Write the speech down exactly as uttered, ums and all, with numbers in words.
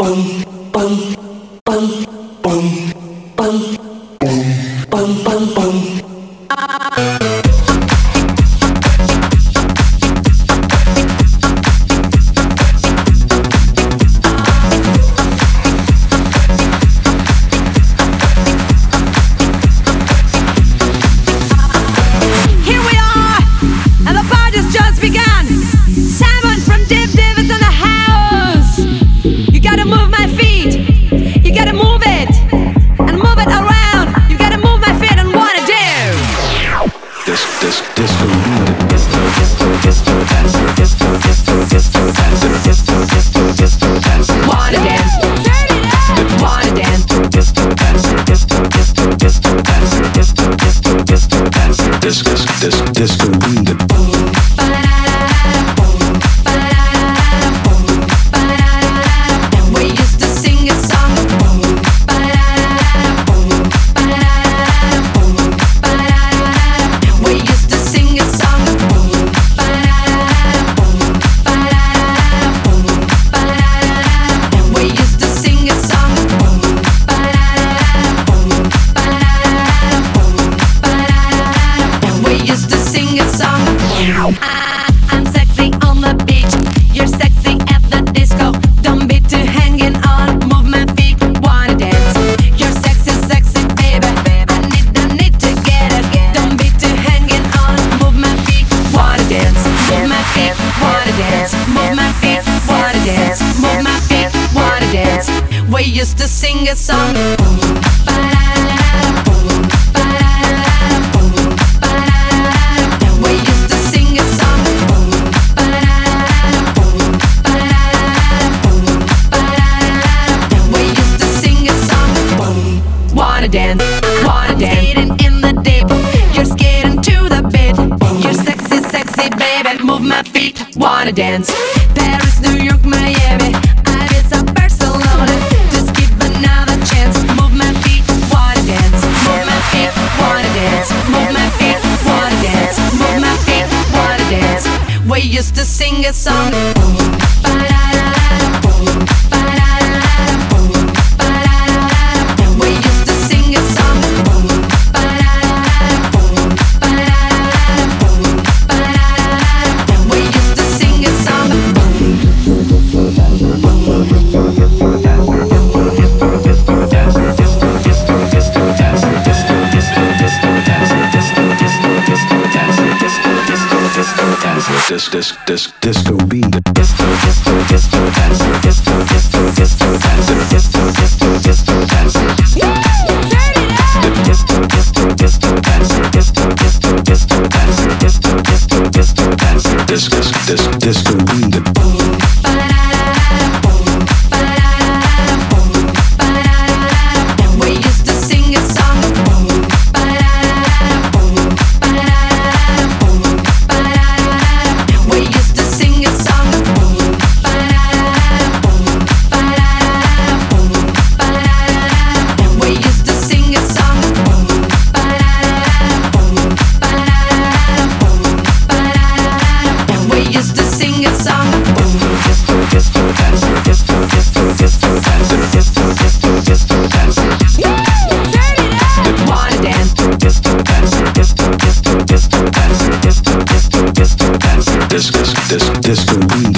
Dance. Paris, New York, Miami, Ibiza, Barcelona. Just give another chance. Move my feet, wanna dance. Move my feet, wanna dance. Move my feet, wanna dance. Move my feet, wanna dance. We used to sing a song. We used to sing a song. This this this disco beat. Disco disco disco dancer. Disco disco disco dancer. Disco disco disco dancer. Disco disco disco dancer. Disco disco disco dancer. Disco disco disco dancer. This this this disco beat. Disco, disco, disco, disco,